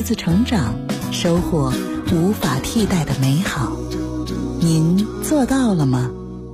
子成长，收获无法替代的美好。您做到了吗？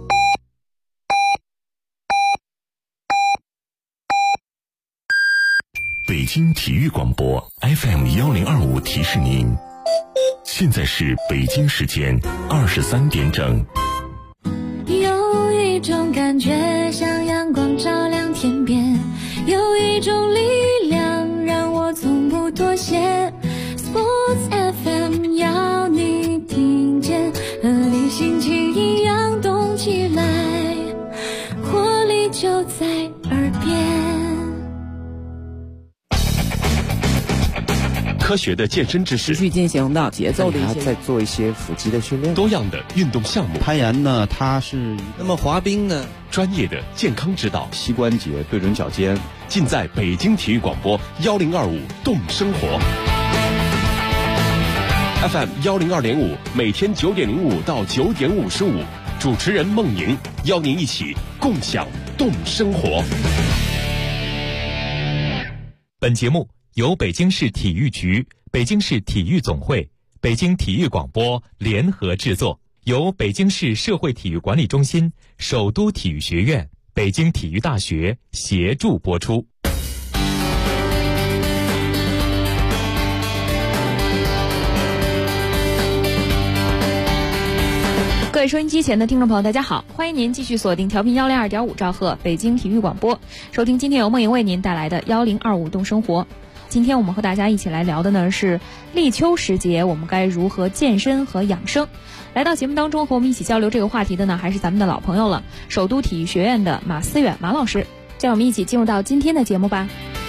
北京体育广播 FM1025 提示您，现在是北京时间23点整。 有一种感觉像阳光照亮天边，有一种力量让我从不妥协。 Sports FM 要你听见，和你心情一样动起来，活力就在耳边。 科学的健身知识， 持续进行的节奏的一些， 再做一些腹肌的训练， 多样的运动项目， 攀岩呢，它是那么滑冰呢， 专业的健康指导， 膝关节对准脚尖， 尽在北京体育广播1025动生活 FM 102.5，每天9点05到9点55，主持人孟莹邀您一起共享动生活。 本节目由北京市体育局、北京市体育总会、北京体育广播联合制作，由北京市社会体育管理中心、首都体育学院、北京体育大学协助播出。 各位收音机前的听众朋友大家好，欢迎您继续锁定调频102.5兆赫北京体育广播，收听今天由梦莹为您带来的1025动生活。今天我们和大家一起来聊的呢是立秋时节我们该如何健身和养生。来到节目当中和我们一起交流这个话题的呢还是咱们的老朋友了，首都体育学院的马思远马老师，让我们一起进入到今天的节目吧。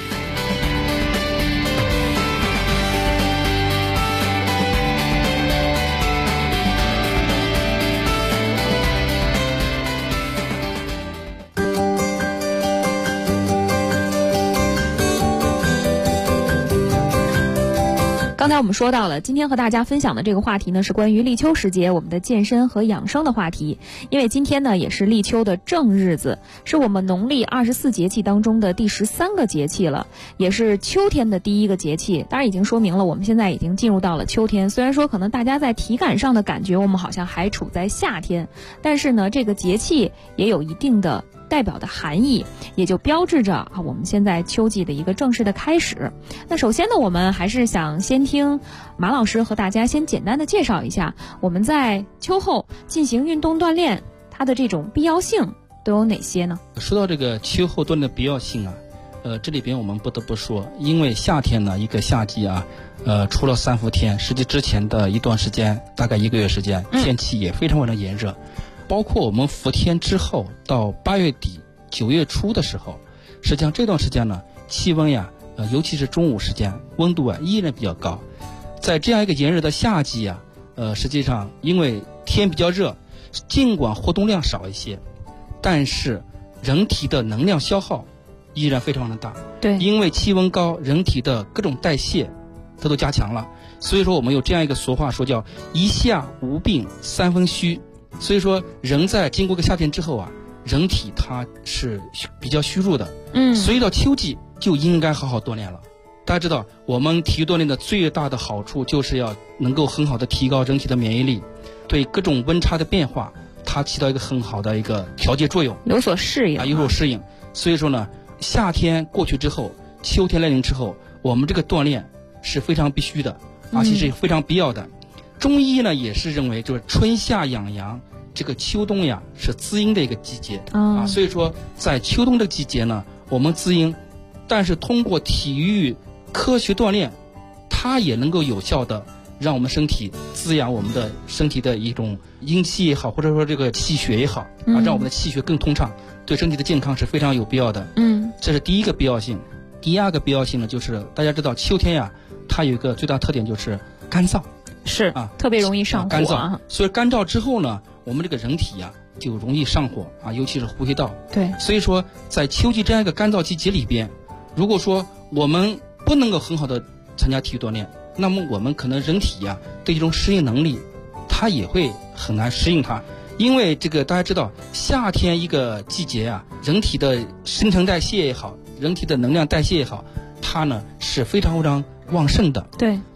刚才我们说到了，今天和大家分享的这个话题呢，是关于立秋时节我们的健身和养生的话题。因为今天呢，也是立秋的正日子，是我们农历24节气当中的第13个节气了，也是秋天的第一个节气。当然已经说明了，我们现在已经进入到了秋天。虽然说可能大家在体感上的感觉，我们好像还处在夏天，但是呢，这个节气也有一定的代表的含义，也就标志着我们现在秋季的一个正式的开始。那首先呢，我们还是想先听马老师和大家先简单的介绍一下我们在秋后进行运动锻炼它的这种必要性都有哪些呢？ 说到这个秋后锻炼的必要性啊，这里边我们不得不说，因为夏天呢，一个夏季啊，除了3伏天，实际之前的一段时间，大概1个月时间，天气也非常非常炎热。包括我们伏天之后到8月底9月初的时候，实际上这段时间呢，气温呀，尤其是中午时间，温度啊依然比较高。在这样一个炎热的夏季啊，实际上因为天比较热，尽管活动量少一些，但是人体的能量消耗依然非常的大。 对， 因为气温高，人体的各种代谢它都加强了，所以说我们有这样一个俗话说叫一夏无病3分虚。所以说人在经过个夏天之后啊，人体它是比较虚弱的，所以到秋季就应该好好锻炼了。大家知道我们体育锻炼的最大的好处就是要能够很好的提高人体的免疫力，对各种温差的变化它起到一个很好的一个调节作用， 有所适应有所适应。所以说呢，夏天过去之后，秋天来临之后，我们这个锻炼是非常必须的，而且是非常必要的。中医呢也是认为，就是春夏养阳，这个秋冬呀是滋阴的一个季节所以说在秋冬这个季节呢，我们滋阴，但是通过体育科学锻炼，它也能够有效的让我们身体滋养我们的身体的一种阴气也好，或者说这个气血也好让我们的气血更通畅，对身体的健康是非常有必要的。这是第一个必要性。第二个必要性呢，就是大家知道秋天呀，它有一个最大特点就是干燥。 是特别容易上火干燥，所以干燥之后呢，我们这个人体呀就容易上火尤其是呼吸道。 对， 所以说在秋季这样一个干燥季节里边，如果说我们不能够很好的参加体育锻炼，那么我们可能人体呀对这种适应能力，它也会很难适应它。因为这个大家知道，夏天一个季节啊，人体的新陈代谢也好，人体的能量代谢也好，它呢是非常非常旺盛的。 对，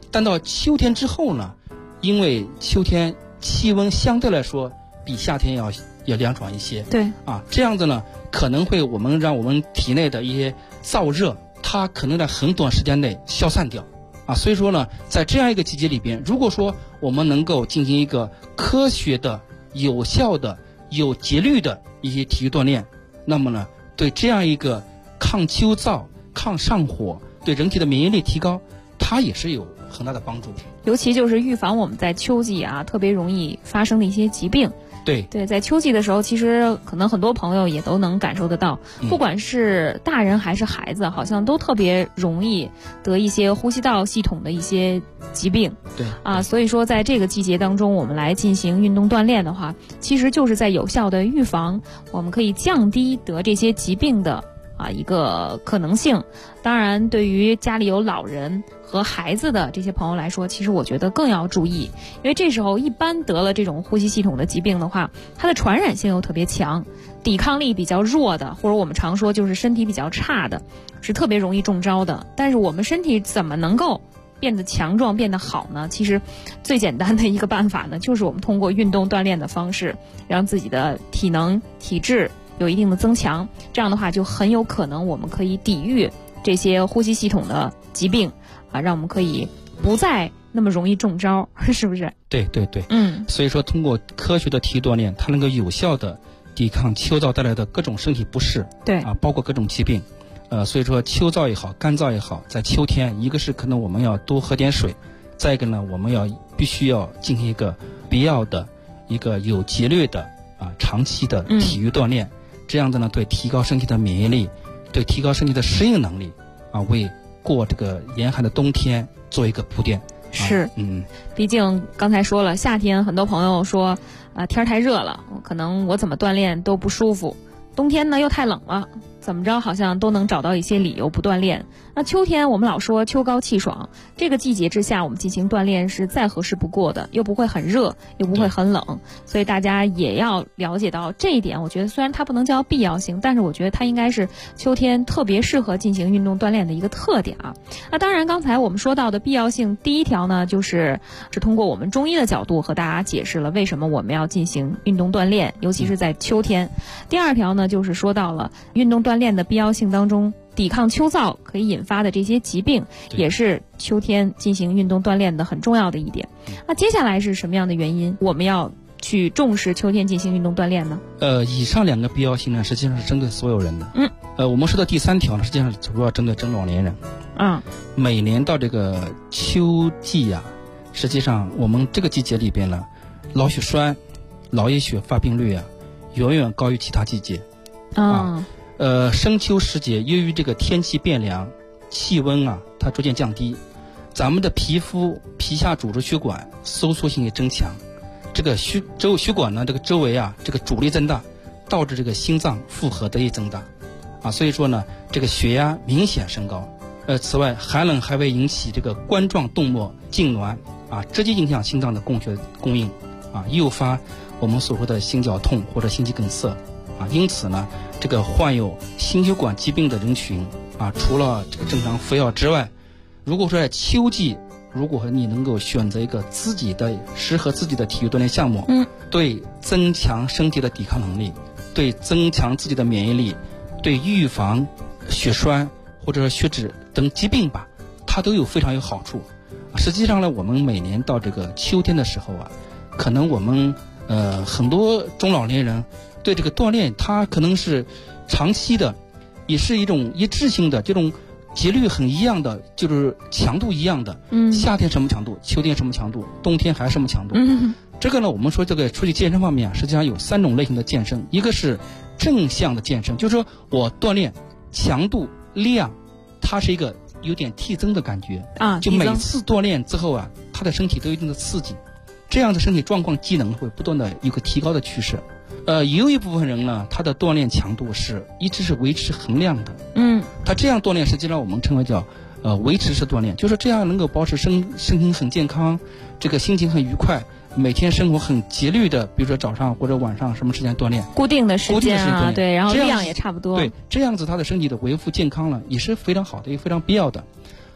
但到秋天之后呢，因为秋天气温相对来说比夏天要凉爽一些， 对啊，这样子呢可能会让我们体内的一些燥热，它可能在很短时间内消散掉啊。所以说呢，在这样一个季节里边，如果说我们能够进行一个科学的、有效的、有节律的一些体育锻炼，那么呢，对这样一个抗秋燥、抗上火，对人体的免疫力提高，它也是有很大的帮助。 尤其就是预防我们在秋季啊特别容易发生的一些疾病。对，在秋季的时候，其实可能很多朋友也都能感受得到，不管是大人还是孩子，好像都特别容易得一些呼吸道系统的一些疾病。 对啊，所以说在这个季节当中，我们来进行运动锻炼的话，其实就是在有效的预防，我们可以降低得这些疾病的一个可能性。当然，对于家里有老人和孩子的这些朋友来说，其实我觉得更要注意，因为这时候一般得了这种呼吸系统的疾病的话，它的传染性又特别强，抵抗力比较弱的，或者我们常说就是身体比较差的，是特别容易中招的。但是我们身体怎么能够变得强壮、变得好呢？其实最简单的一个办法呢，就是我们通过运动锻炼的方式，让自己的体能、体质有一定的增强，这样的话就很有可能我们可以抵御这些呼吸系统的疾病啊，让我们可以不再那么容易中招，是不是？ 对，所以说通过科学的体育锻炼，它能够有效的抵抗秋燥带来的各种身体不适， 对啊，包括各种疾病。所以说秋燥也好，干燥也好，在秋天，一个是可能我们要多喝点水，再一个呢，我们必须要进行一个必要的一个有节律的长期的体育锻炼。这样子呢，对提高身体的免疫力，对提高身体的适应能力为过这个严寒的冬天做一个铺垫。 是，毕竟刚才说了，夏天很多朋友说天太热了，可能我怎么锻炼都不舒服，冬天呢又太冷了，怎么着好像都能找到一些理由不锻炼。那秋天我们老说秋高气爽，这个季节之下我们进行锻炼是再合适不过的，又不会很热，又不会很冷，所以大家也要了解到这一点。我觉得虽然它不能叫必要性，但是我觉得它应该是秋天特别适合进行运动锻炼的一个特点啊。那当然刚才我们说到的必要性，第一条呢是通过我们中医的角度和大家解释了为什么我们要进行运动锻炼，尤其是在秋天。第二条呢就是说到了运动锻炼的必要性当中，抵抗秋燥可以引发的这些疾病，也是秋天进行运动锻炼的很重要的一点。那接下来是什么样的原因我们要去重视秋天进行运动锻炼呢？ 以上两个必要性呢，实际上是针对所有人的。我们说的第三条呢，实际上主要针对中老年人。每年到这个秋季实际上我们这个季节里边呢，脑血栓、脑溢血发病率远远高于其他季节。深秋时节，由于这个天气变凉，气温它逐渐降低，咱们的皮皮下组织血管收缩性也增强，这个血管呢，这个周围这个阻力增大，导致这个心脏负荷得以增大所以说呢，这个血压明显升高。此外，寒冷还会引起这个冠状动脉痉挛直接影响心脏的供血供应诱发我们所说的心绞痛或者心肌梗塞因此呢，这个患有心血管疾病的人群除了这个正常服药之外，如果说在秋季，如果你能够选择一个适合自己的体育锻炼项目，对增强身体的抵抗能力，对增强自己的免疫力，对预防血栓或者说血脂等疾病它都非常有好处。实际上呢，我们每年到这个秋天的时候可能我们很多中老年人对这个锻炼，它可能是长期的，也是一种一致性的，这种节律很一样的，就是强度一样的。夏天什么强度，秋天什么强度，冬天还什么强度。这个呢，我们说这个出去健身方面实际上有3种类型的健身，一个是正向的健身，就是说我锻炼强度量，它是一个有点递增的感觉就每次锻炼之后他的身体都有一定的刺激，这样的身体状况机能会不断的有个提高的趋势。也有一部分人呢，他的锻炼强度一直是维持衡量的。他这样锻炼实际上我们称为叫维持式锻炼，就是这样能够保持身体很健康，这个心情很愉快，每天生活很节律的，比如说早上或者晚上什么时间锻炼， 固定的时间对，然后量也差不多。 对，这样子他的身体的维护健康了也是非常好的，也非常必要的。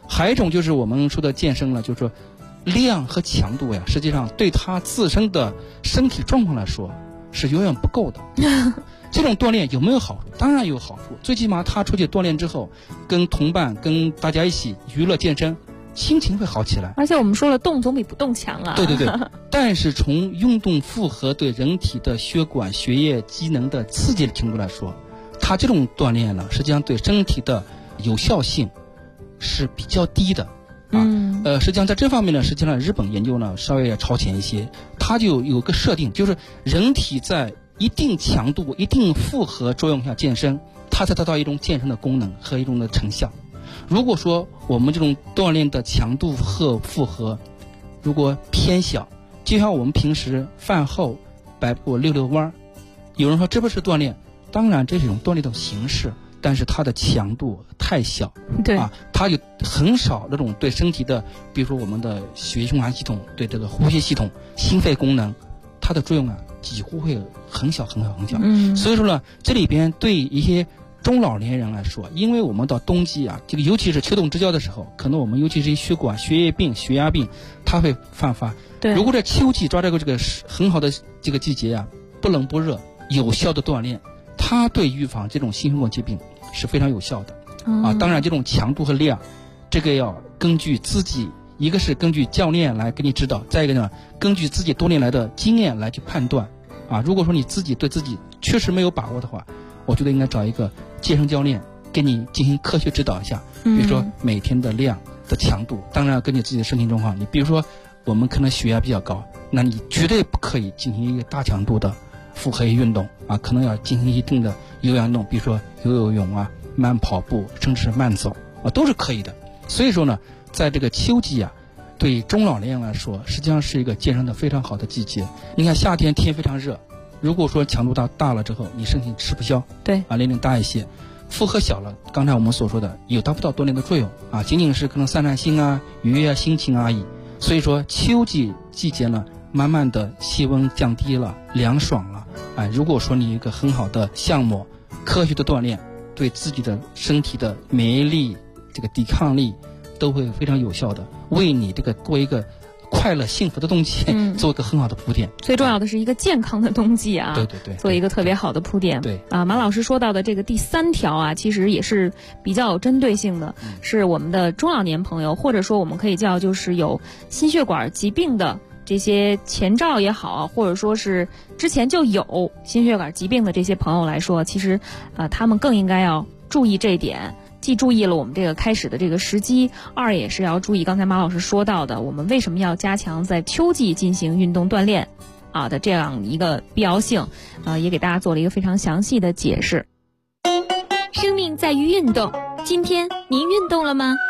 还有一种就是我们说的健身了，就是说量和强度呀，实际上对他自身的身体状况来说是远远不够的。这种锻炼有没有好处？当然有好处，最起码他出去锻炼之后，跟同伴、跟大家一起娱乐健身，心情会好起来。 而且我们说了，动总比不动强啊。 对对对。但是从运动负荷对人体的血管、血液机能的刺激的程度来说，他这种锻炼呢，实际上对身体的有效性是比较低的。实际上在这方面呢，实际上日本研究呢稍微要超前一些，它就有个设定，就是人体在一定强度、一定负荷作用下健身，它才得到一种健身的功能和一种的成效。如果说我们这种锻炼的强度和负荷如果偏小，就像我们平时饭后摆步溜溜弯，有人说这不是锻炼，当然这是一种锻炼的形式，但是它的强度太小， 对它就很少那种对身体的，比如说我们的血液循环系统、对这个呼吸系统、心肺功能，它的作用几乎会很小很小很小。所以说呢，这里边对一些中老年人来说，因为我们到冬季这个尤其是秋冬之交的时候，可能我们尤其是血管、血液病、血压病，它会泛发。 对， 如果在秋季抓这个很好的这个季节不冷不热，有效的锻炼，它对预防这种心血管疾病是非常有效的。当然这种强度和量，这个要根据自己，一个是根据教练来给你指导，再一个呢，根据自己多年来的经验来去判断。如果说你自己对自己确实没有把握的话，我觉得应该找一个健身教练给你进行科学指导一下，比如说每天的量的强度，当然要根据自己的身体状况。你比如说我们可能血压比较高，那你绝对不可以进行一个大强度的负荷运动可能要进行一定的有氧运动，比如说游泳慢跑步，甚至是慢走都是可以的。所以说呢，在这个秋季对中老年人来说，实际上是一个健身的非常好的季节。你看夏天天非常热，如果说强度大了之后，你身体吃不消， 对年龄大一些，负荷小了，刚才我们所说的有达不到锻炼的作用仅仅是可能散散心愉悦心情而已。所以说秋季节呢，慢慢的气温降低了，凉爽了如果说你有一个很好的项目，科学的锻炼，对自己的身体的免疫力、这个抵抗力都会非常有效的，为你这个做一个快乐幸福的冬季做一个很好的铺垫。 最重要的是一个健康的冬季对对对， 做一个特别好的铺垫。 对马老师说到的这个第3条其实也是比较有针对性的，是我们的中老年朋友，或者说我们可以叫就是有心血管疾病的这些前兆也好，或者说是之前就有心血管疾病的这些朋友来说，其实他们更应该要注意这一点。既注意了我们这个开始的这个时机，二也是要注意刚才马老师说到的，我们为什么要加强在秋季进行运动锻炼的这样一个必要性，也给大家做了一个非常详细的解释。 生命在于运动，今天您运动了吗？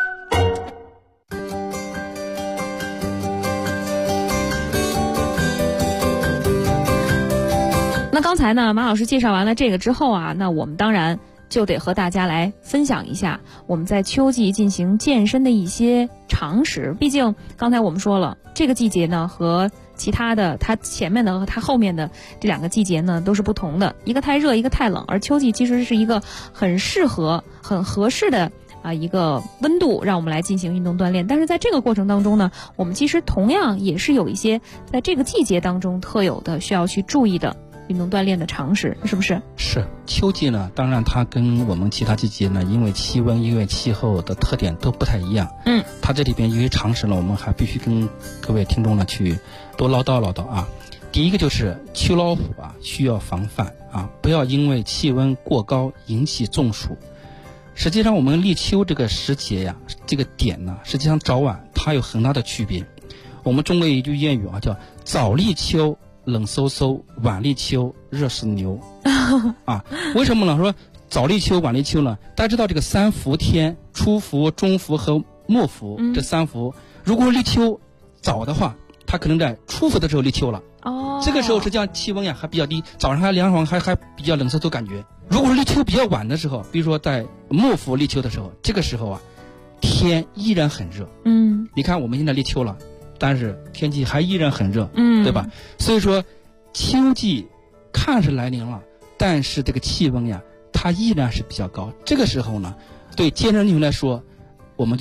那刚才呢，马老师介绍完了这个之后那我们当然就得和大家来分享一下我们在秋季进行健身的一些常识。毕竟刚才我们说了，这个季节呢和其他的它前面的和它后面的这2个季节呢都是不同的，一个太热，一个太冷，而秋季其实是一个很适合很合适的一个温度让我们来进行运动锻炼。但是在这个过程当中呢，我们其实同样也是有一些在这个季节当中特有的需要去注意的运动锻炼的常识，是不是？ 是。秋季呢，当然它跟我们其他季节呢，因为气温、因为气候的特点都不太一样。它这里边有些常识呢，我们还必须跟各位听众呢去多唠叨唠叨第一个就是秋老虎需要防范不要因为气温过高引起中暑。实际上我们立秋这个时节这个点呢，实际上早晚它有很大的区别。我们中国有一句谚语叫早立秋冷飕飕，晚立秋热死牛为什么呢？说早立秋晚立秋呢？大家知道这个3伏天，初伏、中伏和末伏这3伏，如果立秋早的话，它可能在初伏的时候立秋了这个时候实际上气温还比较低，早上还凉爽，还比较冷飕飕感觉。如果是立秋比较晚的时候，比如说在末伏立秋的时候，这个时候天依然很热你看我们现在立秋了，但是天气还依然很热对吧？所以说秋季看是来临了，但是这个气温它依然是比较高。这个时候呢，对健身运动来说，我们就要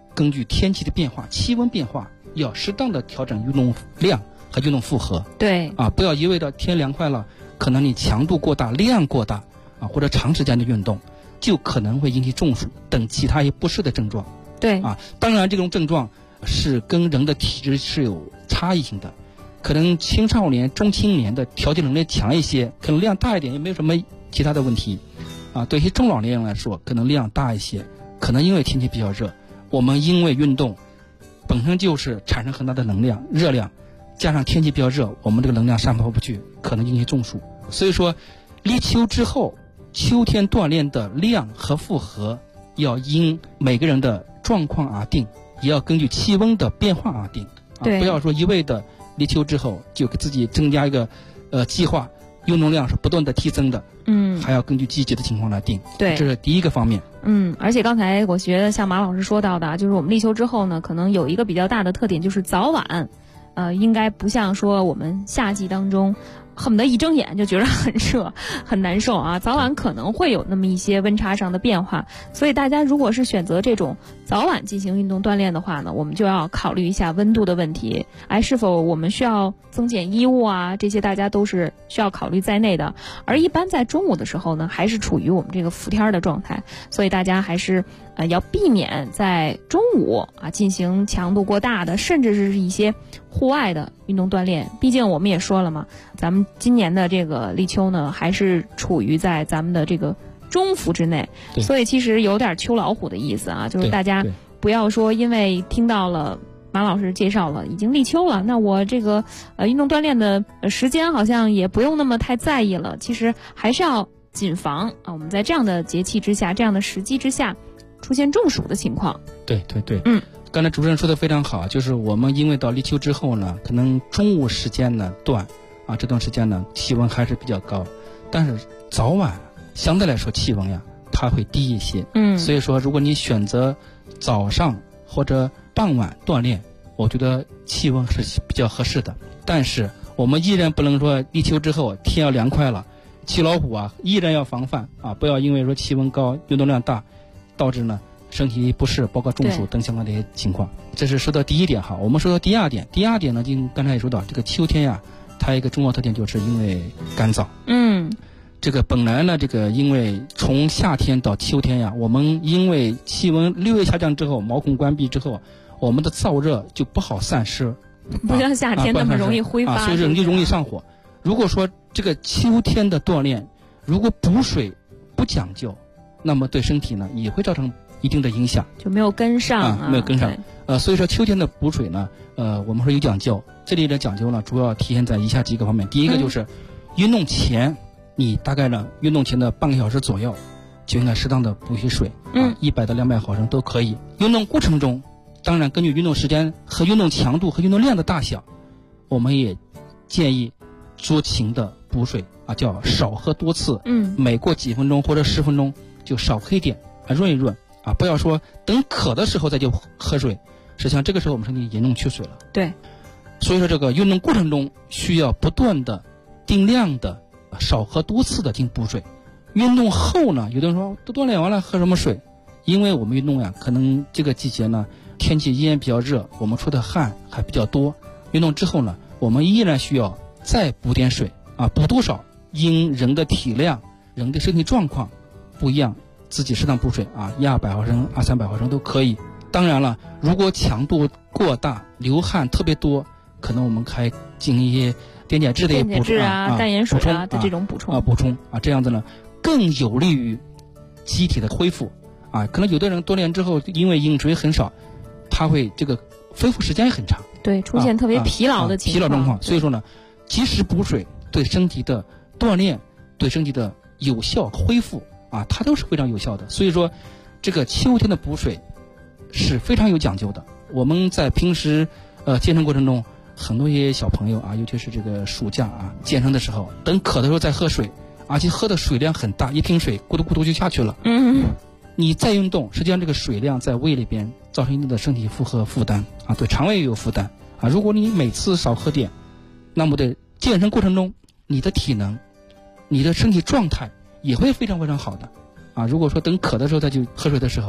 根据天气的变化、气温变化，要适当的调整运动量和运动负荷。 对不要一味的天凉快了，可能你强度过大、量过大或者长时间的运动，就可能会引起中暑等其他一不适的症状。 对当然这种症状是跟人的体质是有差异性的，可能青少年、中青年的调节能力强一些，可能量大一点，也没有什么其他的问题。对一些中老年人来说，可能量大一些，可能因为天气比较热，我们因为运动本身就是产生很大的能量、热量，加上天气比较热，我们这个能量散发不去，可能引起中暑。所以说，立秋之后，秋天锻炼的量和负荷要因每个人的状况而定，也要根据气温的变化而定。不要说一味的立秋之后就给自己增加一个计划，运动量是不断的提升的。还要根据季节的情况来定。 对， 这是第一个方面。 而且刚才我觉得像马老师说到的，就是我们立秋之后呢，可能有一个比较大的特点，就是早晚应该不像说我们夏季当中恨不得一睁眼就觉得很热很难受早晚可能会有那么一些温差上的变化。所以大家如果是选择这种早晚进行运动锻炼的话呢，我们就要考虑一下温度的问题，是否我们需要增减衣物这些大家都是需要考虑在内的。而一般在中午的时候呢，还是处于我们这个伏天的状态，所以大家还是要避免在中午进行强度过大的，甚至是一些户外的运动锻炼。毕竟我们也说了嘛，咱们今年的这个立秋呢，还是处于在咱们的这个中伏之内，所以其实有点秋老虎的意思就是大家不要说因为听到了马老师介绍了已经立秋了，那我这个运动锻炼的时间好像也不用那么太在意了。其实还是要谨防我们在这样的节气之下、这样的时机之下出现中暑的情况。 对，刚才主持人说的非常好，就是我们因为到立秋之后呢，可能中午时间呢段这段时间呢气温还是比较高，但是早晚相对来说气温它会低一些。所以说如果你选择早上或者傍晚锻炼，我觉得气温是比较合适的。但是我们依然不能说立秋之后天要凉快了，气老虎依然要防范不要因为说气温高、运动量大，导致呢身体不适，包括中暑等相关的一些情况。这是说到第一点我们说到第二点。第二点呢，就刚才也说到，这个秋天它一个重要特点就是因为干燥。这个本来呢，这个因为从夏天到秋天我们因为气温略微下降之后，毛孔关闭之后，我们的燥热就不好散失， 不像夏天那么容易挥发， 所以人就容易上火。如果说这个秋天的锻炼，如果补水不讲究，那么对身体呢也会造成一定的影响， 就没有跟上没有跟上。所以说秋天的补水呢，我们说有讲究。这里的讲究呢，主要体现在以下几个方面。第一个就是运动前，你大概呢运动前的半个小时左右就应该适当的补些水，100到200毫升都可以。运动过程中，当然根据运动时间和运动强度和运动量的大小，我们也建议酌情的补水叫少喝多次。每过几分钟或者10分钟就少喝一点，润一润不要说等渴的时候再去喝水，实际上这个时候我们身体严重缺水了。 对， 所以说这个运动过程中需要不断的定量的少喝多次的进行补水。运动后呢，有的人说都锻炼完了喝什么水？因为我们运动可能这个季节呢天气依然比较热，我们出的汗还比较多，运动之后呢我们依然需要再补点水补多少因人的体量、人的身体状况不一样，自己适当补水100毫升、300毫升都可以。当然了，如果强度过大、流汗特别多，可能我们还进行一些电解质的补充淡盐水的这种补充这样子呢更有利于机体的恢复可能有的人锻炼之后，因为饮水很少，他会这个恢复时间也很长， 对，出现特别疲劳的情况。 疲劳状况。所以说呢，及时补水对身体的锻炼、对身体的有效恢复它都是非常有效的。所以说，这个秋天的补水是非常有讲究的。我们在平时健身过程中，很多一些小朋友尤其是这个暑假健身的时候，等渴的时候再喝水，而且喝的水量很大，一瓶水咕嘟咕嘟就下去了。你再运动，实际上这个水量在胃里边造成一定的身体负担对肠胃也有负担如果你每次少喝点，那么在健身过程中，你的体能、你的身体状态也会非常非常好的如果说等渴的时候再去喝水的时候，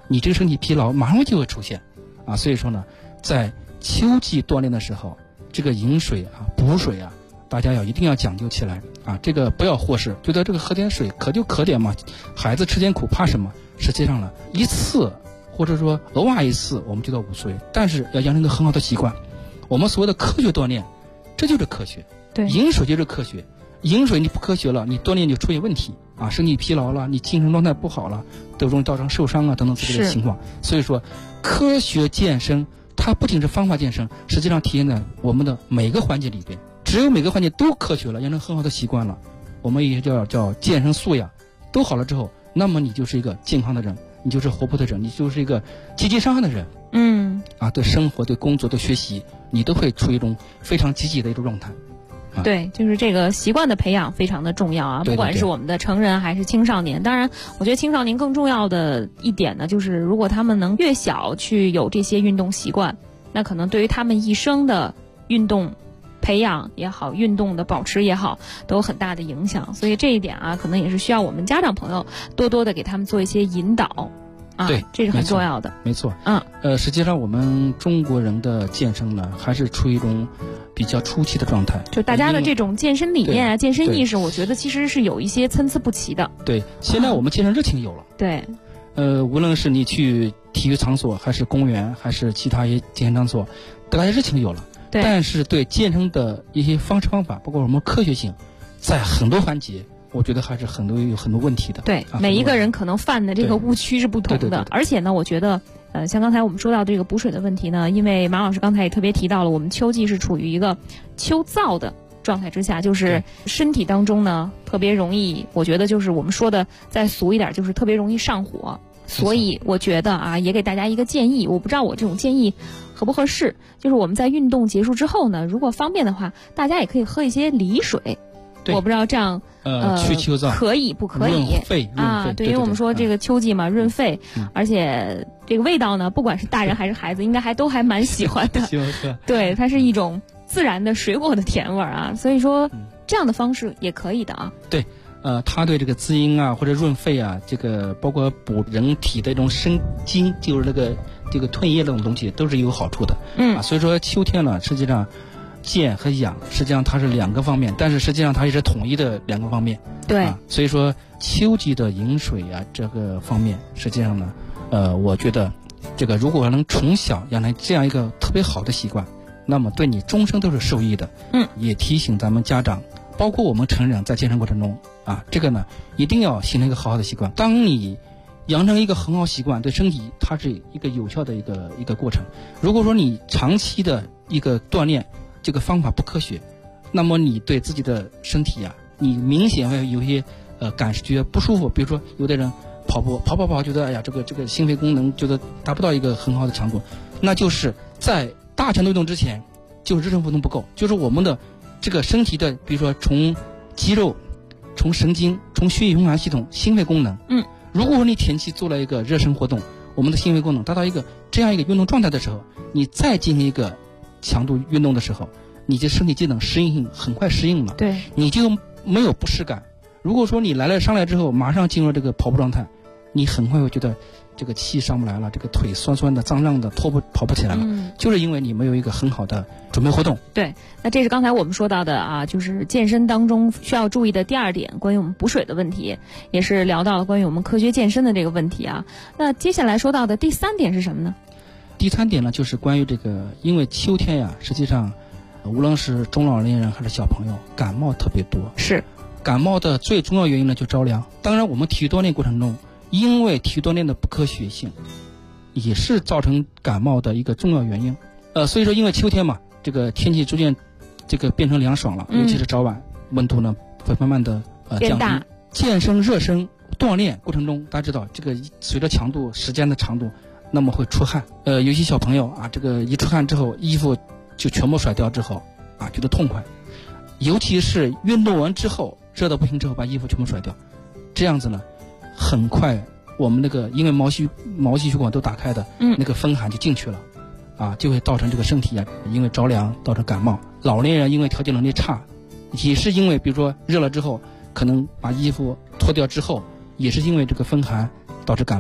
你这个身体疲劳马上就会出现啊。所以说呢，在秋季锻炼的时候，这个饮水啊、补水啊，大家一定要讲究起来啊。这个不要忽视，觉得这个喝点水渴就渴点嘛，孩子吃点苦怕什么？实际上呢，一次或者说偶尔一次我们觉得无所谓，但是要养成一个很好的习惯。我们所谓的科学锻炼，这就是科学。 对， 饮水就是科学。饮水你不科学了，你锻炼就出现问题啊，身体疲劳了，你精神状态不好了，都容易造成受伤啊等等这类情况。所以说，科学健身它不仅是方法健身，实际上体现在我们的每个环节里边。只有每个环节都科学了，养成很好的习惯了，我们也叫健身素养都好了之后，那么你就是一个健康的人，你就是活泼的人，你就是一个积极向上的人。对生活、对工作、对学习，你都会处于一种非常积极的一种状态。 对，就是这个习惯的培养非常的重要啊，不管是我们的成人还是青少年。当然，我觉得青少年更重要的一点呢，就是如果他们能越小去有这些运动习惯，那可能对于他们一生的运动培养也好，运动的保持也好，都有很大的影响。所以这一点啊，可能也是需要我们家长朋友多多的给他们做一些引导啊， 对， 这是很重要的。 没错。实际上我们中国人的健身呢，还是处于一种比较初期的状态， 就大家的这种健身理念啊、健身意识，我觉得其实是有一些参差不齐的。 对，现在我们健身热情有了。 对， 无论是你去体育场所，还是公园，还是其他一些健身场所，大家热情有了。 对， 但是对健身的一些方式方法，包括我们科学性，在很多环节，我觉得还是有很多问题的。 对，每一个人可能犯的这个误区是不同的。而且呢，我觉得像刚才我们说到这个补水的问题呢，因为马老师刚才也特别提到了，我们秋季是处于一个秋燥的状态之下，就是身体当中呢特别容易，我觉得就是我们说的再俗一点，就是特别容易上火。所以我觉得啊，也给大家一个建议，我不知道我这种建议合不合适，就是我们在运动结束之后呢，如果方便的话，大家也可以喝一些梨水。我不知道这样去秋燥可以不可以？ 润肺啊， 对，因为我们说这个秋季嘛，润肺，而且这个味道呢，不管是大人还是孩子，应该都还蛮喜欢的。对，它是一种自然的水果的甜味啊，所以说这样的方式也可以的啊。 对。它对这个滋阴啊，或者润肺啊，这个包括补人体的一种生津，就是这个唾液这种东西，都是有好处的。所以说秋天呢，实际上健和养，实际上它是两个方面，但是实际上它也是统一的两个方面。 对。 所以说秋季的饮水啊，这个方面，实际上呢，我觉得这个如果能从小养成这样一个特别好的习惯，那么对你终生都是受益的。也提醒咱们家长，包括我们成人在健身过程中啊，这个呢一定要形成一个好的习惯。当你养成一个很好习惯，对身体它是一个有效的一个过程。如果说你长期的一个锻炼这个方法不科学，那么你对自己的身体啊，你明显会有一些感觉不舒服。比如说有的人跑觉得哎呀这个心肺功能觉得达不到一个很好的强度，那就是在大强度运动之前就是热身活动不够，就是我们的这个身体的，比如说从肌肉、从神经、从血液循环系统、心肺功能，如果说你前期做了一个热身活动，我们的心肺功能达到这样一个运动状态的时候，你再进行一个强度运动的时候，你的身体机能适应性很快适应了， 对， 你就没有不适感。如果说你上来之后马上进入这个跑步状态，你很快会觉得这个气上不来了，这个腿酸酸的、胀胀的，跑不起来了，就是因为你没有一个很好的准备活动。 对，那这是刚才我们说到的啊，就是健身当中需要注意的第二点，关于我们补水的问题，也是聊到了关于我们科学健身的这个问题啊。那接下来说到的第三点是什么呢？ 第三点呢，就是关于这个，因为秋天呀，实际上无论是中老年人还是小朋友，感冒特别多。 是， 感冒的最重要原因呢，就着凉。当然，我们体育锻炼过程中，因为体育锻炼的不科学性，也是造成感冒的一个重要原因。所以说，因为秋天嘛，这个天气逐渐变成凉爽了，尤其是早晚温度呢会慢慢的降低。健身热身锻炼过程中，大家知道这个随着强度时间的长度，那么会出汗。有些小朋友啊，这个一出汗之后，衣服就全部甩掉之后啊，觉得痛快。尤其是运动完之后，热到不行之后，把衣服全部甩掉，这样子呢，很快我们那个因为毛细血管都打开的，那个风寒就进去了，啊，就会造成这个身体啊，因为着凉造成感冒。老年人因为调节能力差，也是因为比如说热了之后，可能把衣服脱掉之后，也是因为这个风寒导致感冒。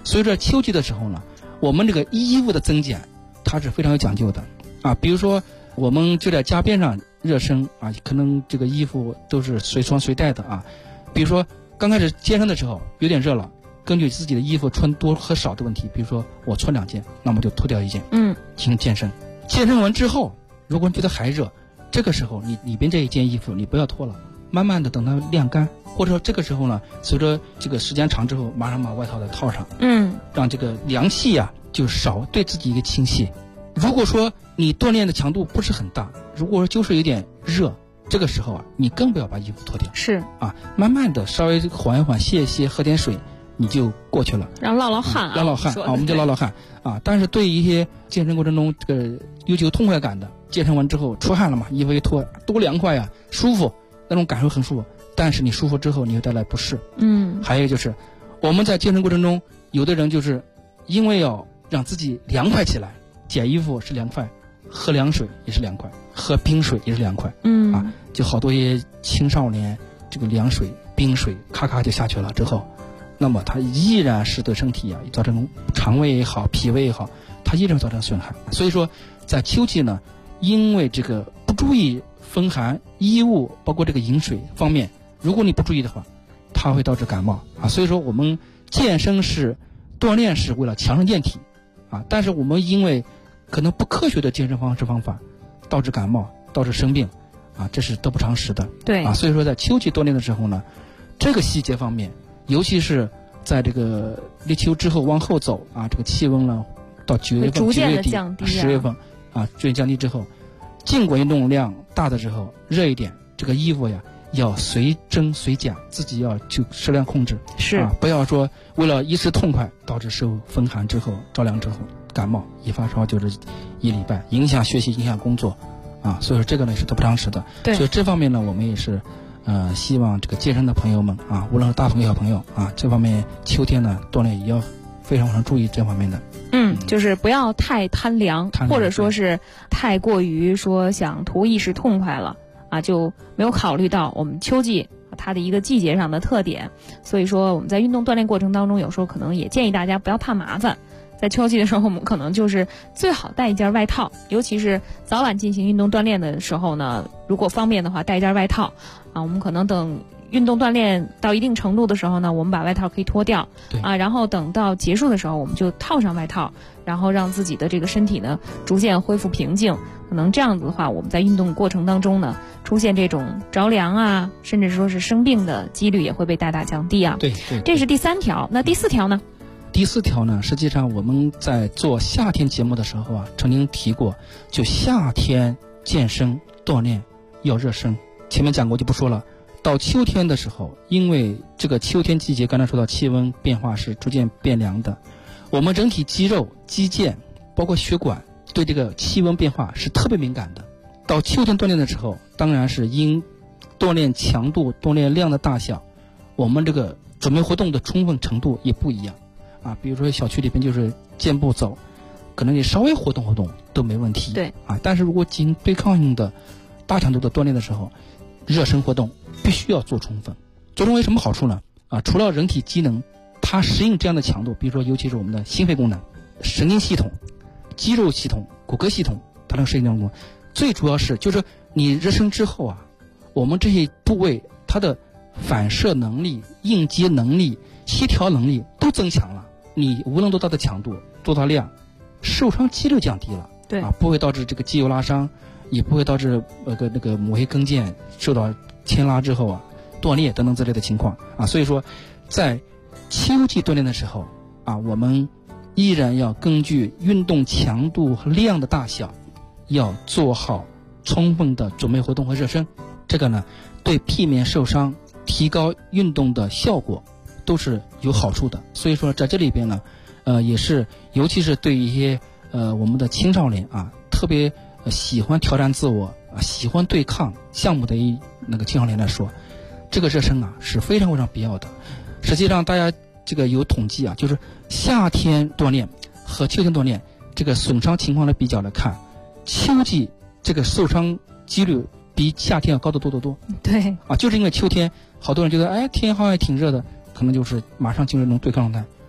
所以说秋季的时候呢，我们这个衣物的增减它是非常有讲究的啊。比如说我们就在家边上热身啊，可能这个衣服都是随穿随带的啊。比如说刚开始健身的时候有点热了，根据自己的衣服穿多和少的问题，比如说我穿2件，那么就脱掉1件，进行健身。健身完之后，如果你觉得还热，这个时候你里边这一件衣服你不要脱了，慢慢的等它晾干，或者说这个时候呢，随着这个时间长之后，马上把外套再套上，让这个凉气啊就少对自己一个倾泻。如果说你锻炼的强度不是很大，如果说就是有点热，这个时候啊，你更不要把衣服脱掉， 是啊， 慢慢的稍微缓一缓，歇一歇，喝点水，你就过去了， 让落汗啊， 落汗啊，我们就落汗啊。但是对于一些健身过程中这个追求痛快感的，健身完之后出汗了嘛，衣服一脱，多凉快呀，舒服，那种感受很舒服。但是你舒服之后，你会带来不适。还有就是我们在健身过程中，有的人就是因为要让自己凉快起来，解衣服是凉快，喝凉水也是凉快，喝冰水也是凉快。就好多一些青少年，这个凉水、冰水咔咔就下去了之后，那么它依然是对身体啊造成肠胃也好、脾胃也好，它依然造成损害。所以说，在秋季呢，因为这个不注意风寒、衣物包括这个饮水方面，如果你不注意的话，它会导致感冒啊。所以说，我们健身是锻炼是为了强身健体啊，但是我们因为可能不科学的健身方法，导致感冒、导致生病啊，这是得不偿失的。 对啊，所以说在秋季锻炼的时候呢，这个细节方面，尤其是在这个立秋之后往后走啊，这个气温呢到9月份、 逐渐的 10 降低月份啊，逐渐降低之后，尽管运动量大的时候热一点，这个衣服呀要随增随减，自己要去适量控制， 是啊，不要说为了一时痛快导致受风寒之后着凉之后感冒，一发烧就是1礼拜，影响学习，影响工作啊，所以说这个呢是得不偿失的。 对， 所以这方面呢，我们也是希望这个健身的朋友们啊，无论是大朋友小朋友啊，这方面秋天呢锻炼也要非常注意这方面的。 就是不要太贪凉，或者说是太过于说想图一时痛快了啊，就没有考虑到我们秋季它的一个季节上的特点。所以说我们在运动锻炼过程当中，有时候可能也建议大家不要怕麻烦。在秋季的时候，我们可能就是最好带一件外套，尤其是早晚进行运动锻炼的时候呢，如果方便的话，带一件外套啊。我们可能等运动锻炼到一定程度的时候呢，我们把外套可以脱掉啊，然后等到结束的时候，我们就套上外套，然后让自己的这个身体呢逐渐恢复平静。可能这样子的话，我们在运动过程当中呢，出现这种着凉啊，甚至说是生病的几率也会被大大降低啊。 对， 这是第3条。那第4条呢？ 第4条呢，实际上我们在做夏天节目的时候啊，曾经提过，就夏天健身锻炼要热身，前面讲过就不说了。到秋天的时候，因为这个秋天季节，刚才说到气温变化是逐渐变凉的，我们人体肌肉、肌腱包括血管对这个气温变化是特别敏感的。到秋天锻炼的时候，当然是因锻炼强度、锻炼量的大小，我们这个准备活动的充分程度也不一样啊。比如说小区里边就是健步走，可能你稍微活动都没问题。 对啊，但是如果进行对抗性的大强度的锻炼的时候，热身活动必须要做充分。做充分有什么好处呢？啊，除了人体机能它适应这样的强度，比如说尤其是我们的心肺功能、神经系统、肌肉系统、骨骼系统，它能适应这样的。最主要是就是你热身之后啊，我们这些部位它的反射能力、应接能力、协调能力都增强了。你无论多大的强度、多大量，受伤几率降低了。 对啊，不会导致这个肌肉拉伤，也不会导致那个某些跟腱受到牵拉之后啊断裂等等之类的情况啊。所以说，在秋季锻炼的时候啊，我们依然要根据运动强度和量的大小，要做好充分的准备活动和热身。这个呢，对避免受伤、提高运动的效果都是有好处的。所以说，在这里边呢，也是尤其是对于一些我们的青少年啊，特别喜欢挑战自我啊，喜欢对抗项目的那个青少年来说，这个热身啊是非常非常必要的。实际上，大家这个有统计啊，就是夏天锻炼和秋天锻炼这个损伤情况的比较来看，秋季这个受伤几率比夏天要高得多得多。 对啊， 就是因为秋天好多人觉得哎天好像挺热的，可能就是马上进入那种对抗状态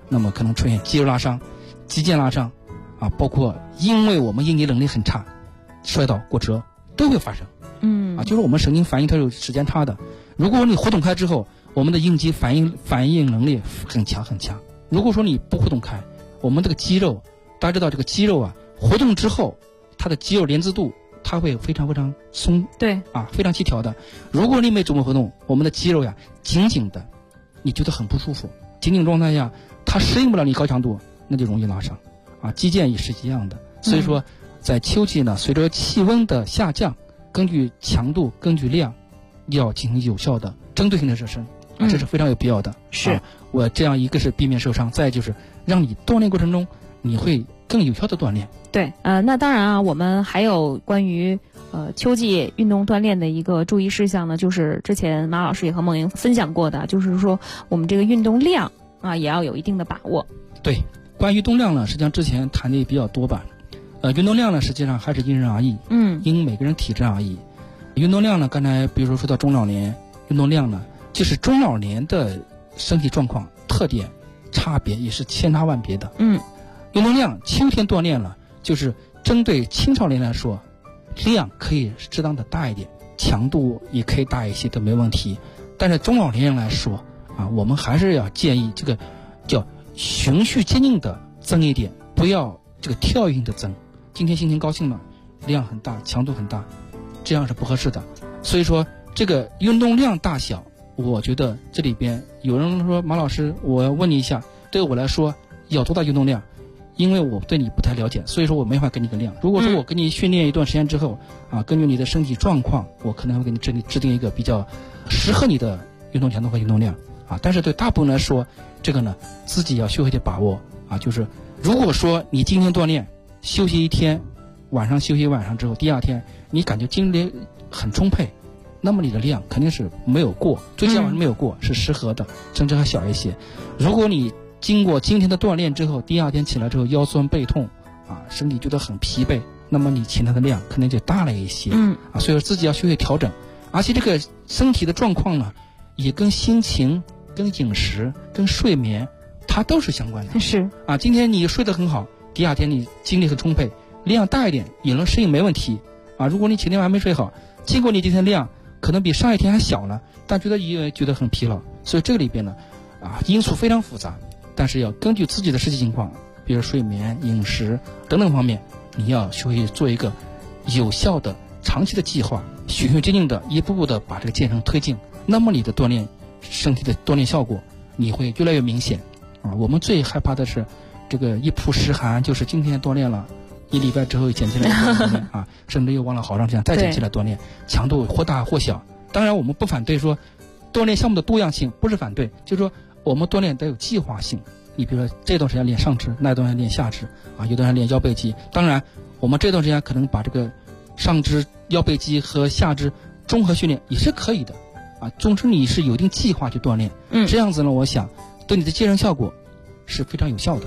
那么可能出现肌肉拉伤、肌腱拉伤，啊，包括因为我们应激能力很差，摔倒、骨折都会发生。就是我们神经反应它有时间差的。如果你活动开之后，我们的应激反应能力很强很强。如果说你不活动开，我们这个肌肉，大家知道这个肌肉啊，活动之后，它的肌肉连接度它会非常非常松， 对啊，非常细条的。如果你没怎么活动，我们的肌肉呀紧紧的，你觉得很不舒服，紧紧状态下，它适应不了你高强度，那就容易拉伤，啊，肌腱也是一样的。所以说，在秋季呢，随着气温的下降，根据强度、根据量，要进行有效的针对性的热身，啊，这是非常有必要的。 是， 我这样一个是避免受伤，再就是让你锻炼过程中你会更有效的锻炼。 对，那当然啊，我们还有关于秋季运动锻炼的一个注意事项呢，就是之前马老师也和梦莹分享过的，就是说我们这个运动量啊也要有一定的把握。 对，关于运动量呢，实际上之前谈的也比较多吧。运动量呢，实际上还是因人而异，因每个人体质而异。运动量呢，刚才比如说到中老年，运动量呢，就是中老年的身体状况特点差别也是千差万别的。运动量，秋天锻炼了，就是针对青少年来说，量可以适当的大一点，强度也可以大一些都没问题。但是中老年人来说啊，我们还是要建议这个叫循序渐进的增一点，不要这个跳跃性的增。今天心情高兴了，量很大，强度很大，这样是不合适的。所以说这个运动量大小，我觉得这里边有人说马老师，我要问你一下，对我来说要多大运动量？因为我对你不太了解，所以说我没法给你个量。如果说我给你训练一段时间之后啊，根据你的身体状况，我可能会给你制定一个比较适合你的运动强度和运动量啊。但是对大部分来说，这个呢自己要学会的把握啊，就是如果说你今天锻炼，休息一天，晚上休息一晚上之后，第二天你感觉精力很充沛，那么你的量肯定是没有过，最起码是没有过，是适合的，甚至还小一些。如果你经过今天的锻炼之后，第二天起来之后腰酸背痛啊，身体觉得很疲惫，那么你前天的量可能就大了一些。所以说自己要学会调整，而且这个身体的状况呢，也跟心情、跟饮食、跟睡眠，它都是相关的。 是啊，今天你睡得很好，第二天你精力很充沛，量大一点也能适应没问题啊。如果你前天晚上没睡好，经过你这天量可能比上一天还小了，但也觉得很疲劳。所以这个里边呢，啊，因素非常复杂。但是要根据自己的实际情况，比如睡眠、饮食等等方面，你要学会做一个有效的长期的计划，循序渐进的一步步的把这个健身推进，那么你的锻炼身体的锻炼效果你会越来越明显啊。我们最害怕的是这个一曝十寒，就是今天锻炼了1礼拜之后减起来锻炼啊，甚至又忘了好长时间再减起来锻炼，强度或大或小。当然我们不反对说锻炼项目的多样性，不是反对，就是说我们锻炼得有计划性。你比如说这段时间练上肢，那段时间练下肢啊，有段时间练腰背肌。当然我们这段时间可能把这个上肢、腰背肌和下肢综合训练也是可以的啊。总之你是有一定计划去锻炼，这样子呢，我想对你的健身效果是非常有效的。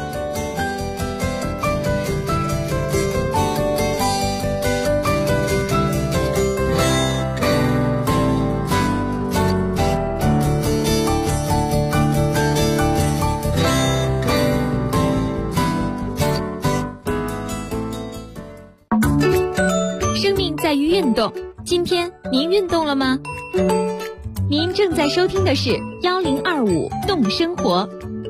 在于运动，今天您运动了吗？您正在收听的是1025动生活。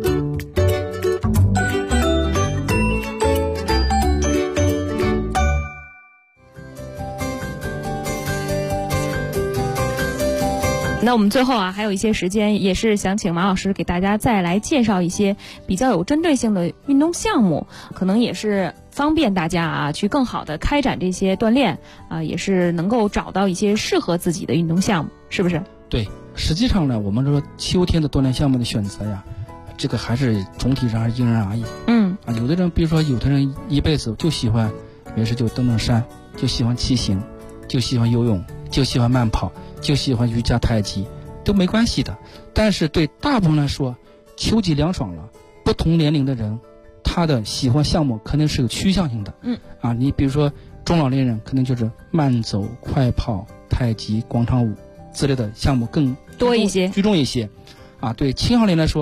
那我们最后啊，还有一些时间，也是想请马老师给大家再来介绍一些比较有针对性的运动项目，可能也是方便大家啊去更好的开展这些锻炼啊，也是能够找到一些适合自己的运动项目，是不是？ 对，实际上呢，我们说秋天的锻炼项目的选择呀，这个还是总体上还是因人而异。有的人，比如说有的人一辈子就喜欢，没事就登登山，就喜欢骑行，就喜欢游泳，就喜欢慢跑，就喜欢瑜伽、太极，都没关系的。但是对大部分来说，秋季凉爽了，不同年龄的人，他的喜欢项目肯定是有趋向性的。你比如说中老年人，可能就是慢走、快跑、太极、广场舞之类的项目更多一些， 居中一些。对青少年来说，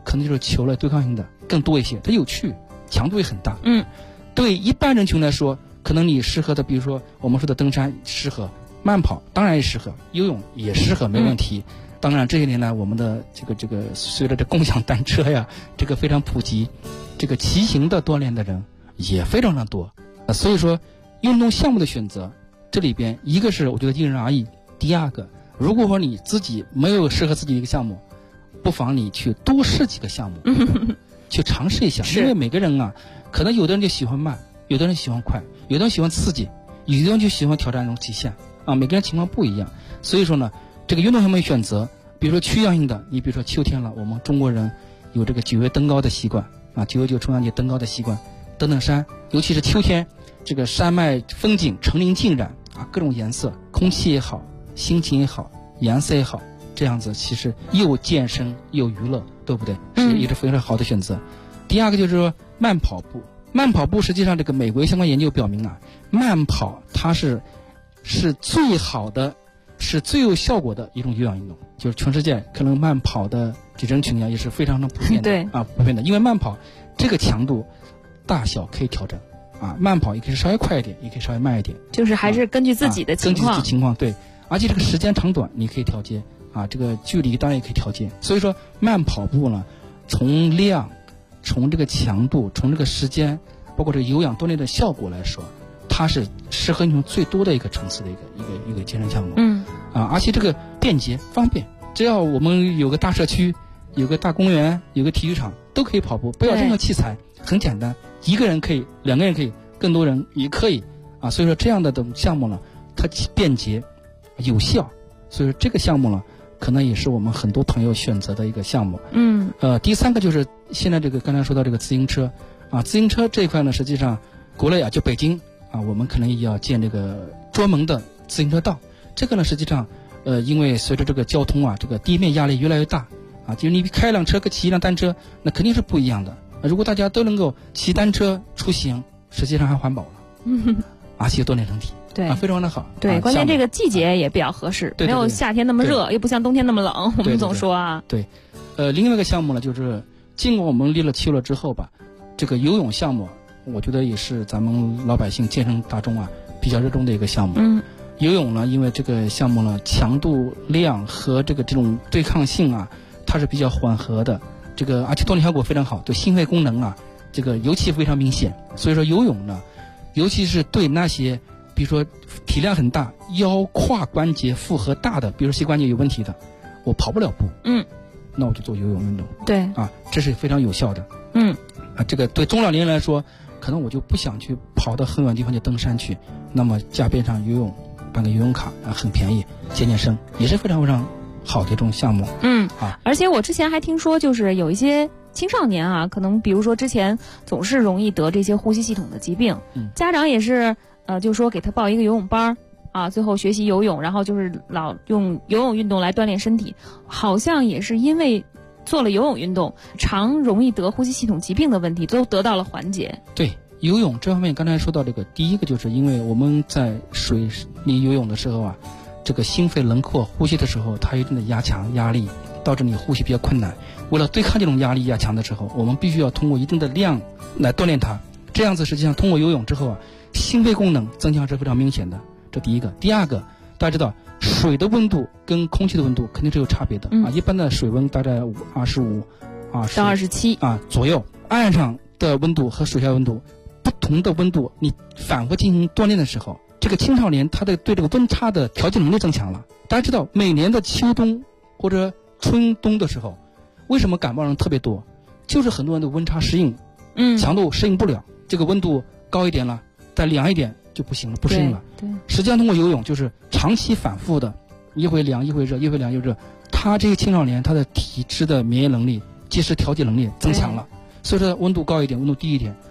可能就是球类对抗性的更多一些，它有趣，强度也很大。对一般人群来说，可能你适合的，比如说我们说的登山适合，慢跑当然也适合，游泳也适合，没问题。当然这些年来，我们的这个随着这共享单车呀，这个非常普及，这个骑行的锻炼的人也非常的多。所以说运动项目的选择，这里边一个是我觉得因人而异，第二个，如果说你自己没有适合自己的一个项目，不妨你去多试几个项目，去尝试一下。因为每个人啊，可能有的人就喜欢慢，有的人喜欢快，有的人喜欢刺激，有的人就喜欢挑战这种极限啊，每个人情况不一样。所以说呢，这个运动项目选择，比如说趋向性的，你比如说秋天了，我们中国人有这个9月登高的习惯啊，919重阳节登高的习惯，登山，尤其是秋天，这个山脉风景层林尽染啊，各种颜色，空气也好，心情也好，颜色也好，这样子其实又健身又娱乐，对不对？是也是非常好的选择。第二个就是说慢跑步，慢跑步实际上这个美国相关研究表明啊，慢跑它是最好的，是最有效果的一种有氧运动，就是全世界可能慢跑的这人群啊也是非常的普遍的， 对啊， 普遍的，因为慢跑这个强度大小可以调整啊，慢跑也可以稍微快一点，也可以稍微慢一点， 就是还是根据自己的情况， 根据自己情况，对，而且这个时间长短你可以调节啊，这个距离当然也可以调节。所以说慢跑步呢，从量，从这个强度，从这个时间，包括这个有氧锻炼的效果来说，它是适合你最多的一个层次的一个健身项目。而且这个便捷方便，只要我们有个大社区，有个大公园，有个体育场，都可以跑步，不要任何器材，很简单，一个人可以，两个人可以，更多人也可以啊。所以说这样的项目呢，它便捷有效，所以说这个项目呢，可能也是我们很多朋友选择的一个项目。第三个就是现在这个刚才说到这个自行车啊，自行车这一块呢，实际上国内啊，就北京啊，我们可能也要建这个专门的自行车道。这个呢，实际上因为随着这个交通啊，这个地面压力越来越大啊，就是你开一辆车跟骑一辆单车，那肯定是不一样的。如果大家都能够骑单车出行，实际上还环保了，而且锻炼身体。 对啊，非常的好。 对，关键这个季节也比较合适，没有夏天那么热，又不像冬天那么冷。我们总说啊， 对，另外一个项目呢，就是经过我们立了秋了之后吧，这个游泳项目，我觉得也是咱们老百姓健身大众啊比较热衷的一个项目。游泳呢，因为这个项目呢，强度、量和这种对抗性啊，它是比较缓和的，这个而且锻炼效果非常好，对心肺功能啊，这个尤其非常明显。所以说游泳呢，尤其是对那些比如说体量很大、腰胯关节负荷大的，比如膝关节有问题的，我跑不了步，那我就做游泳运动。 对啊，这是非常有效的。这个对中老年人来说，可能我就不想去跑到很远地方去登山去，那么家边上游泳，办个游泳卡啊，很便宜，健身也是非常非常好的一种项目。 而且我之前还听说，就是有一些青少年啊，可能比如说之前总是容易得这些呼吸系统的疾病，家长也是就说给他报一个游泳班啊，最后学习游泳，然后就是老用游泳运动来锻炼身体，好像也是因为做了游泳运动，常容易得呼吸系统疾病的问题都得到了缓解。 对，游泳这方面刚才说到这个，第一个就是因为我们在水里游泳的时候啊，这个心肺轮廓呼吸的时候，它有一定的压力，导致你呼吸比较困难。为了对抗这种压力压强的时候，我们必须要通过一定的量来锻炼它。这样子实际上通过游泳之后啊，心肺功能增强是非常明显的，这第一个。第二个，大家知道水的温度跟空气的温度肯定是有差别的啊，一般的水温大概25 到27 啊左右，岸上的温度和水下温度不同的温度，你反复进行锻炼的时候，这个青少年他的对这个温差的调节能力增强了。大家知道每年的秋冬或者春冬的时候，为什么感冒人特别多？就是很多人的温差适应，强度适应不了，这个温度高一点了，再凉一点就不行了，不适应了。 对， 实际上通过游泳就是长期反复的，一会凉一会热，一会凉一会热，他这个青少年他的体质的免疫能力、及时调节能力增强了。所以说温度高一点，温度低一点，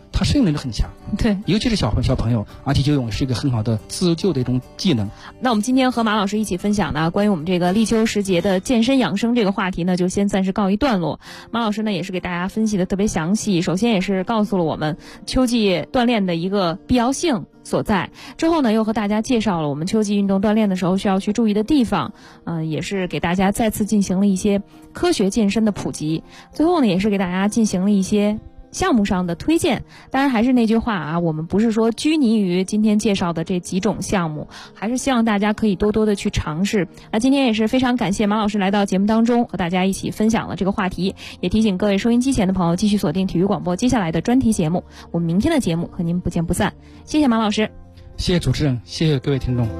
他适应能力很强。 对， 尤其是小朋友，而且游泳是一个很好的自救的一种技能。 那我们今天和马老师一起分享的关于我们这个立秋时节的健身养生这个话题呢，就先暂时告一段落。马老师呢也是给大家分析的特别详细，首先也是告诉了我们秋季锻炼的一个必要性所在，之后呢又和大家介绍了我们秋季运动锻炼的时候需要去注意的地方，也是给大家再次进行了一些科学健身的普及，最后呢也是给大家进行了一些项目上的推荐。当然还是那句话啊，我们不是说拘泥于今天介绍的这几种项目，还是希望大家可以多多的去尝试。那今天也是非常感谢马老师来到节目当中和大家一起分享了这个话题，也提醒各位收音机前的朋友继续锁定体育广播接下来的专题节目，我们明天的节目和您不见不散。谢谢马老师。 谢谢主持人，谢谢各位听众。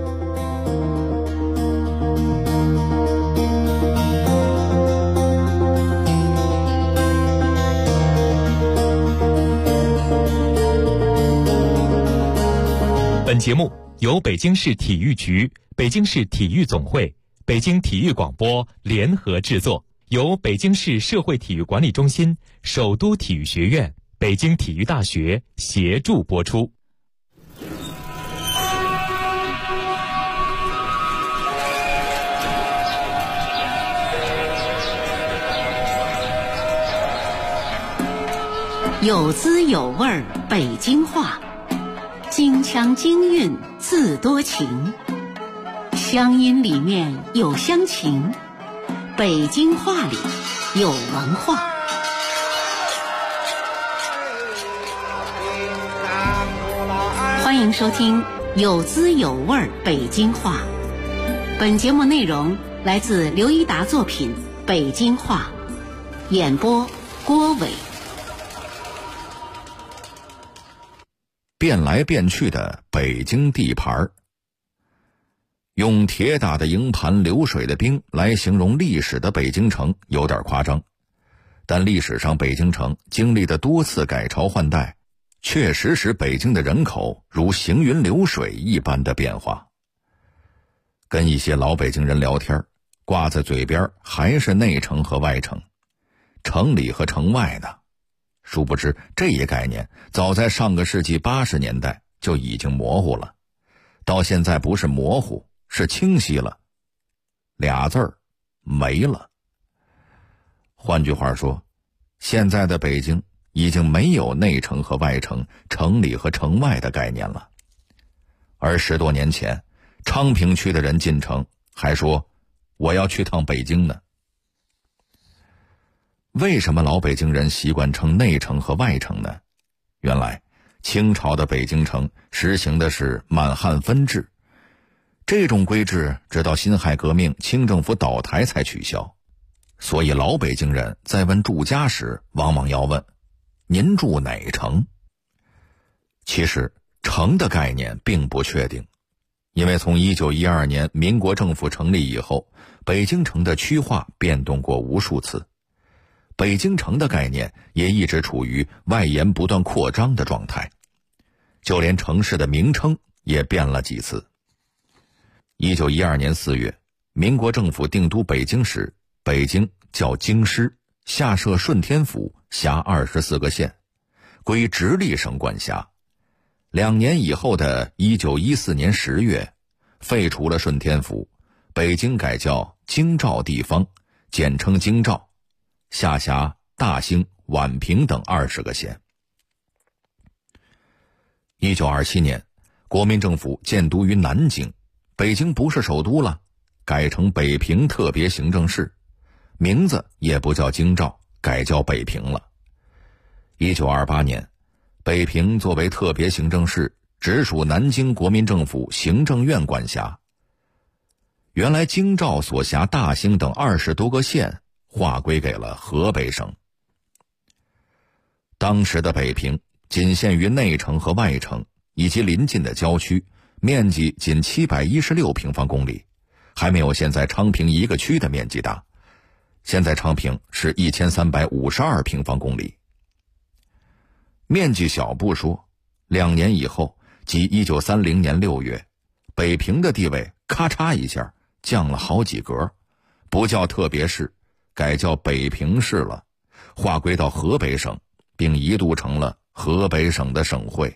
本节目由北京市体育局、北京市体育总会、北京体育广播联合制作，由北京市社会体育管理中心、首都体育学院、北京体育大学协助播出。 有滋有味儿北京话，京腔京韵自多情，乡音里面有乡情，北京话里有文化。欢迎收听有滋有味儿北京话。本节目内容来自刘一达作品《北京话》，演播郭伟。 变来变去的北京地盘，用铁打的营盘流水的兵来形容历史的北京城有点夸张，但历史上北京城经历的多次改朝换代，确实使北京的人口如行云流水一般的变化。跟一些老北京人聊天，挂在嘴边还是内城和外城，城里和城外呢。殊不知这一概念早在上个世纪80年代就已经模糊了，到现在不是模糊，是清晰了，俩字儿没了。换句话说，现在的北京已经没有内城和外城、城里和城外的概念了。而10多年前，昌平区的人进城还说我要去趟北京呢。为什么老北京人习惯称内城和外城呢？原来清朝的北京城实行的是满汉分治，这种规制直到辛亥革命清政府倒台才取消。所以老北京人在问住家时往往要问您住哪城。其实城的概念并不确定，因为从1912年民国政府成立以后，北京城的区划变动过无数次，北京城的概念也一直处于外延不断扩张的状态，就连城市的名称也变了几次。1912年4月，民国政府定都北京时，北京叫京师，下设顺天府，辖24个县，归直隶省管辖。2年以后的1914年10月，废除了顺天府，北京改叫京兆地方，简称京兆，下辖大兴、宛平等20个县。1927年，国民政府建都于南京，北京不是首都了，改成北平特别行政市，名字也不叫京兆，改叫北平了。1928年，北平作为特别行政市，直属南京国民政府行政院管辖。原来京兆所辖大兴等20多个县划归给了河北省。当时的北平仅限于内城和外城以及邻近的郊区，面积仅716平方公里，还没有现在昌平一个区的面积大。现在昌平是1352平方公里。面积小不说，2年以后，即1930年6月，北平的地位咔嚓一下降了好几格，不叫特别市，改叫北平市了，划归到河北省，并一度成了河北省的省会。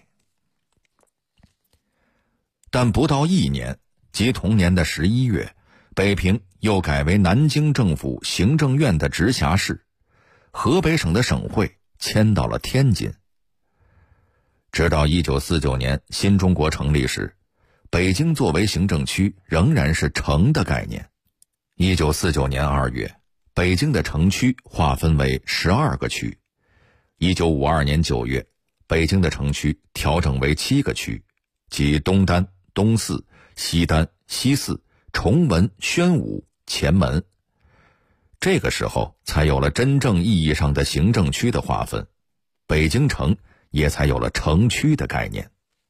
但不到1年，即同年的11月，北平又改为南京政府行政院的直辖市，河北省的省会迁到了天津。直到1949年新中国成立时，北京作为行政区仍然是城的概念。1949年2月，北京的城区划分为12个区。1952年9月，北京的城区调整为7个区，即东单、东四、西单、西四、崇文、宣武、前门。这个时候才有了真正意义上的行政区的划分，北京城也才有了城区的概念。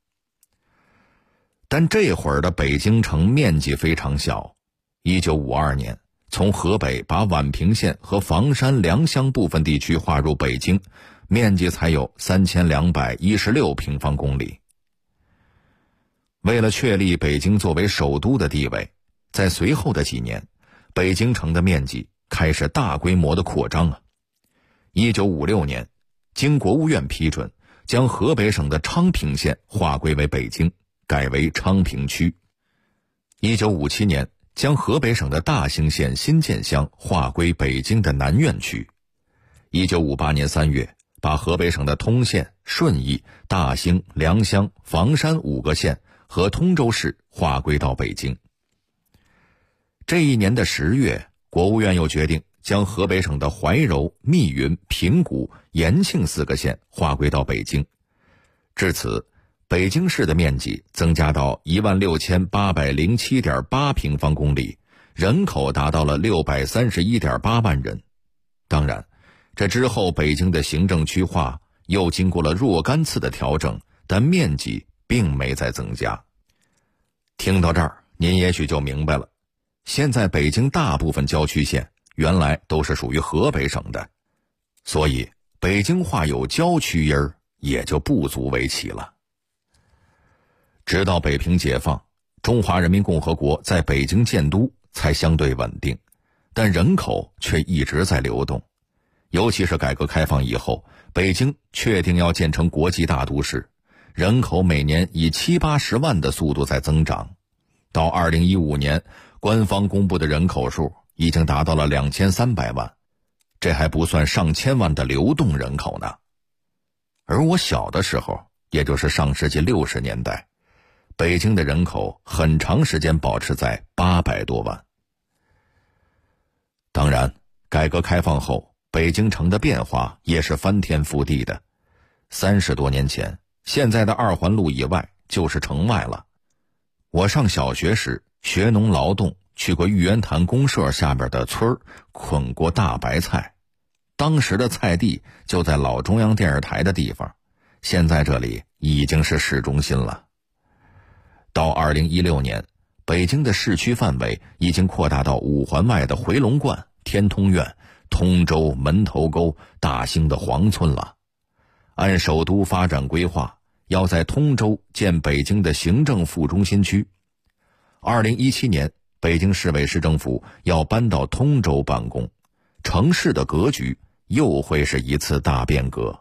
但这会儿的北京城面积非常小。1952年，从河北把宛平县和房山、良乡部分地区划入北京，面积才有3216平方公里。为了确立北京作为首都的地位，在随后的几年，北京城的面积开始大规模的扩张啊。1956年，经国务院批准，将河北省的昌平县划归为北京，改为昌平区。1957年，将河北省的大兴县新建乡划归北京的南苑区。1958年3月，把河北省的通县、顺义、大兴、良乡、房山5个县和通州市划归到北京。这一年的10月，国务院又决定将河北省的怀柔、密云、平谷、延庆4个县划归到北京。至此，北京市的面积增加到16807.8平方公里，人口达到了631.8万人。当然，这之后北京的行政区划又经过了若干次的调整，但面积并没再增加。听到这儿，您也许就明白了，现在北京大部分郊区县原来都是属于河北省的，所以北京话有郊区音儿也就不足为奇了。直到北平解放，中华人民共和国在北京建都才相对稳定，但人口却一直在流动。尤其是改革开放以后，北京确定要建成国际大都市，人口每年以70-80万的速度在增长。到2015年，官方公布的人口数已经达到了2300万，这还不算上千万的流动人口呢。而我小的时候，也就是上世纪60年代，北京的人口很长时间保持在800多万。当然，改革开放后，北京城的变化也是翻天覆地的。30多年前，现在的2环路以外就是城外了。我上小学时学农劳动，去过玉渊潭公社下边的村儿，捆过大白菜。当时的菜地就在老中央电视台的地方，现在这里已经是市中心了。到2016年，北京的市区范围已经扩大到5环外的回龙观、天通苑、通州、门头沟、大兴的黄村了。按首都发展规划，要在通州建北京的行政副中心区。2017年，北京市委市政府要搬到通州办公，城市的格局又会是一次大变革。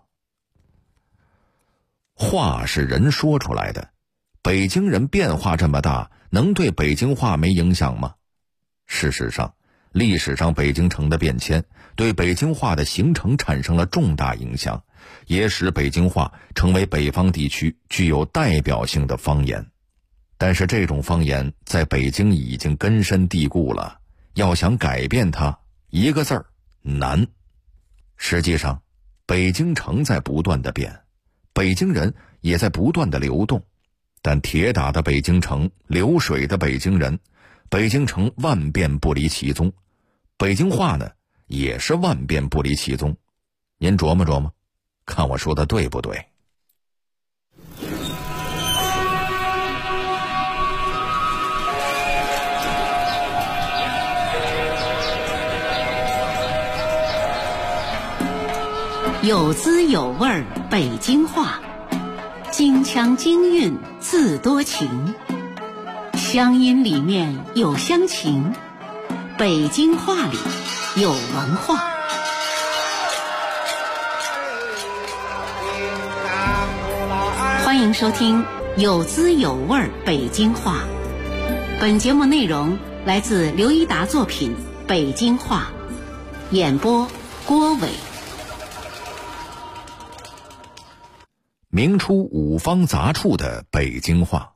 话是人说出来的，北京人变化这么大，能对北京话没影响吗？事实上，历史上北京城的变迁对北京话的形成产生了重大影响，也使北京话成为北方地区具有代表性的方言。但是这种方言在北京已经根深蒂固了，要想改变它，一个字儿，难。实际上，北京城在不断的变，北京人也在不断的流动，但铁打的北京城，流水的北京人，北京城万变不离其宗，北京话呢，也是万变不离其宗。您琢磨琢磨，看我说的对不对？ 有滋有味儿北京话，京腔京韵字多情，乡音里面有乡情，北京话里有文化。 迎收听有滋有味北京话。本节目内容来自刘一达作品《北京话》，演播郭伟。 明初五方杂处的北京话。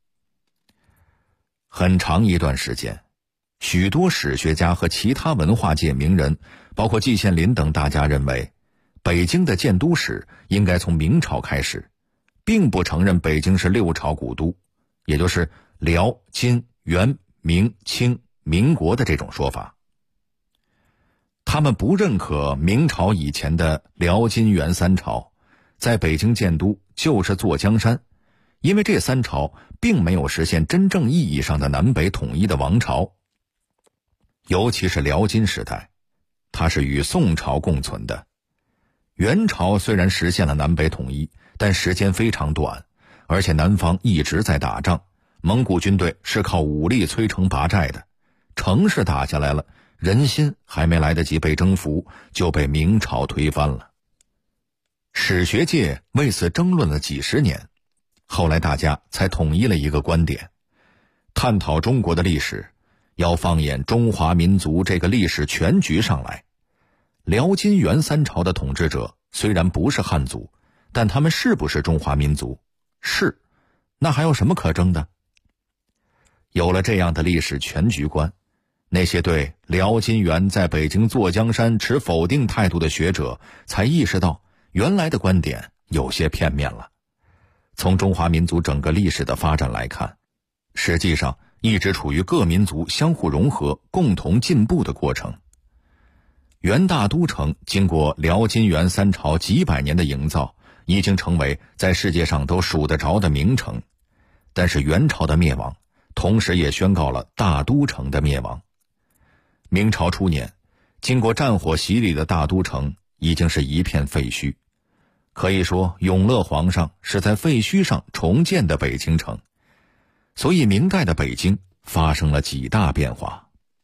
很长一段时间，许多史学家和其他文化界名人，包括季羡林等大家认为，北京的建都史应该从明朝开始，并不承认北京是六朝古都，也就是辽、金、元、明、清、民国的这种说法。他们不认可明朝以前的辽、金、元三朝在北京建都就是坐江山，因为这三朝并没有实现真正意义上的南北统一的王朝。尤其是辽金时代，它是与宋朝共存的。元朝虽然实现了南北统一，但时间非常短，而且南方一直在打仗，蒙古军队是靠武力摧城拔寨的，城市打下来了，人心还没来得及被征服，就被明朝推翻了。史学界为此争论了几十年，后来大家才统一了一个观点：探讨中国的历史，要放眼中华民族这个历史全局上来。辽金元三朝的统治者虽然不是汉族，但他们是不是中华民族？是，那还有什么可争的？有了这样的历史全局观，那些对辽金元在北京坐江山持否定态度的学者才意识到，原来的观点有些片面了。从中华民族整个历史的发展来看，实际上一直处于各民族相互融合、共同进步的过程。元大都城经过辽金元三朝几百年的营造，已经成为在世界上都数得着的名城。但是元朝的灭亡，同时也宣告了大都城的灭亡。明朝初年，经过战火洗礼的大都城已经是一片废墟。可以说，永乐皇上是在废墟上重建的北京城。所以明代的北京发生了几大变化。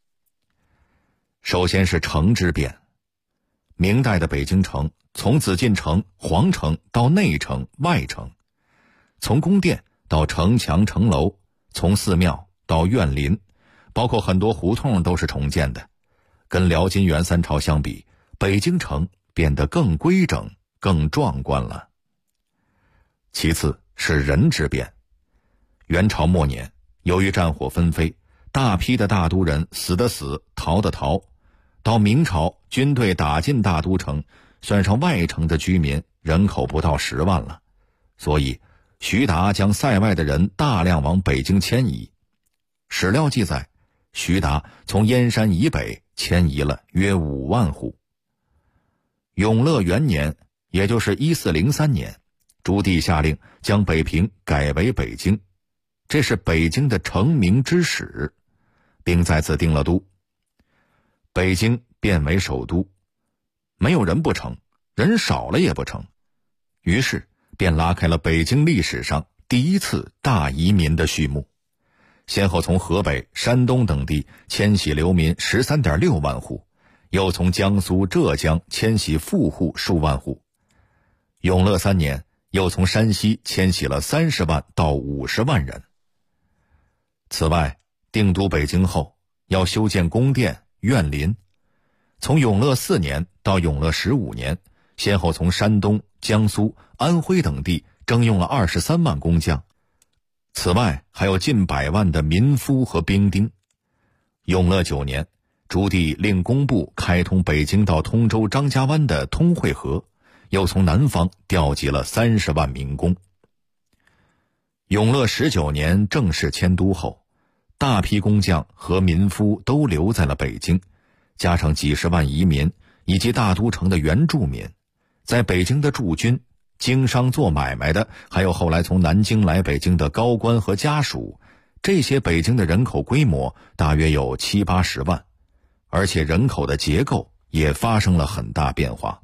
首先是城之变。明代的北京城从紫禁城、皇城到内城、外城，从宫殿到城墙、城楼，从寺庙到院林，包括很多胡同都是重建的。跟辽金元三朝相比，北京城变得更规整、更壮观了。其次是人之变。元朝末年，由于战火纷飞，大批的大都人死的死，逃的逃。到明朝，军队打进大都城，算上外城的居民，人口不到10万了。所以徐达将塞外的人大量往北京迁移。史料记载，徐达从燕山以北迁移了约5万户。永乐元年，也就是1403年，朱棣下令将北平改为北京，这是北京的成名之始，并在此定了都。北京变为首都，没有人不成，人少了也不成，于是便拉开了北京历史上第一次大移民的序幕。先后从河北、山东等地迁徙流民 13.6 万户，又从江苏、浙江迁徙富户数万户。永乐3年，又从山西迁徙了30万到50万人。此外，定都北京后，要修建宫殿、院林。从永乐4年到永乐15年，先后从山东、江苏、安徽等地征用了23万工匠。此外，还有近100万的民夫和兵丁。永乐9年，朱棣令工部开通北京到通州张家湾的通惠河，又从南方调集了30万民工。永乐19年正式迁都后，大批工匠和民夫都留在了北京，加上几十万移民以及大都城的原住民，在北京的驻军、经商做买卖的，还有后来从南京来北京的高官和家属，这些北京的人口规模大约有70-80万，而且人口的结构也发生了很大变化。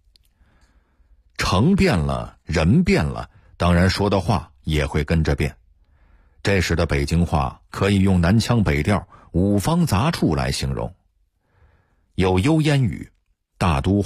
城变了，人变了，当然说的话也会跟着变。这时的北京话可以用南腔北调、五方杂处来形容，有幽烟语、大都话、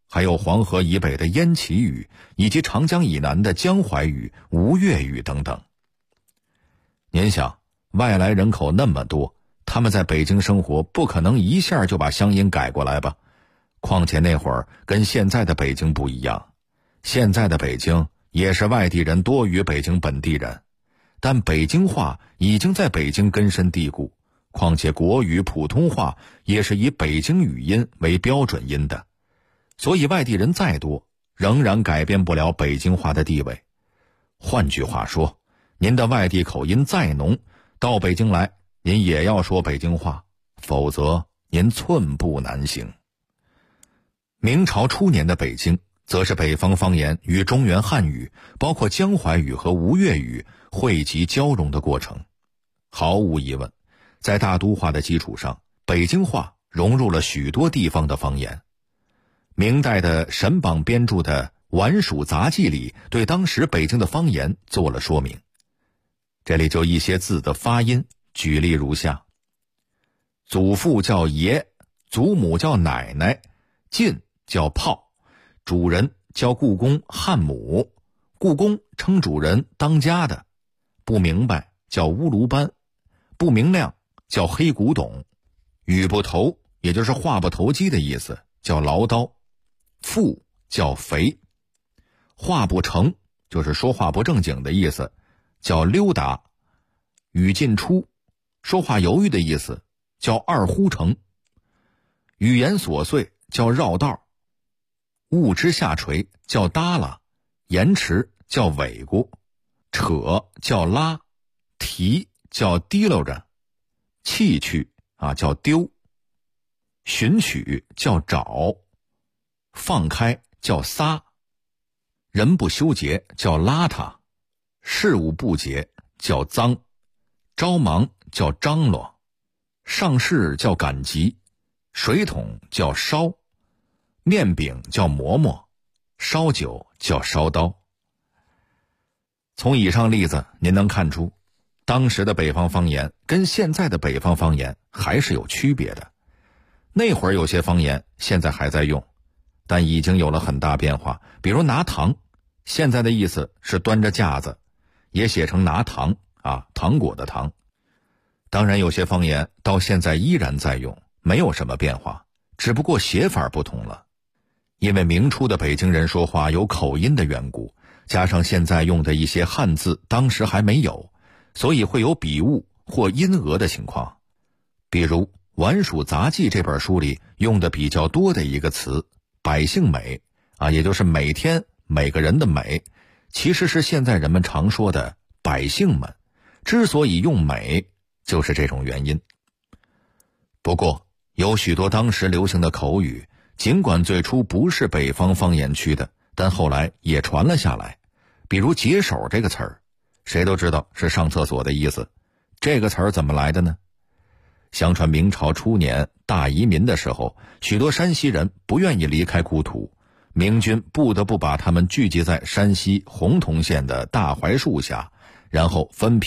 还有黄河以北的燕齐语，以及长江以南的江淮语、吴越语等等。您想，外来人口那么多，他们在北京生活，不可能一下就把乡音改过来吧？况且那会儿跟现在的北京不一样，现在的北京也是外地人多于北京本地人，但北京话已经在北京根深蒂固，况且国语、普通话也是以北京语音为标准音的，所以外地人再多，仍然改变不了北京话的地位。换句话说，您的外地口音再浓，到北京来，您也要说北京话，否则您寸步难行。明朝初年的北京，则是北方方言与中原汉语，包括江淮语和吴越语汇集交融的过程。毫无疑问，在大都话的基础上，北京话融入了许多地方的方言。明代的沈榜编著的《晚蜀杂记》里，对当时北京的方言做了说明。这里就一些字的发音，举例如下：祖父叫爷，祖母叫奶奶，进叫炮，主人叫故宫汉母，故宫称主人当家的，不明白叫乌卢班，不明亮叫黑古董，语不投也就是话不投机的意思，叫唠叨，富叫肥，话不成就是说话不正经的意思，叫溜达，语尽出说话犹豫的意思，叫二呼成，语言琐碎叫绕道，物之下垂叫耷拉，延迟叫尾咕，扯叫拉，提叫提溜着，弃去叫丢，寻取叫找，放开叫撒，人不修洁叫邋遢，事务不洁叫脏，着忙叫张罗，上市叫赶集，水桶叫烧，面饼叫馍馍，烧酒叫烧刀。从以上例子您能看出，当时的北方方言跟现在的北方方言还是有区别的。那会儿有些方言现在还在用，但已经有了很大变化。比如拿糖，现在的意思是端着架子，也写成拿糖糖果的糖。当然有些方言到现在依然在用，没有什么变化，只不过写法不同了。因为明初的北京人说话有口音的缘故，加上现在用的一些汉字当时还没有，所以会有笔误或音讹的情况。比如《晚蜀杂记》这本书里用的比较多的一个词百姓美也就是每天每个人的美，其实是现在人们常说的百姓们，之所以用美就是这种原因。不过有许多当时流行的口语，尽管最初不是北方方言区的，但后来也传了下来。比如解手这个词儿，谁都知道是上厕所的意思。这个词儿怎么来的呢？相传明朝初年大移民的时候，许多山西人不愿意离开故土，明军不得不把他们聚集在山西洪洞县的大槐树下，然后分批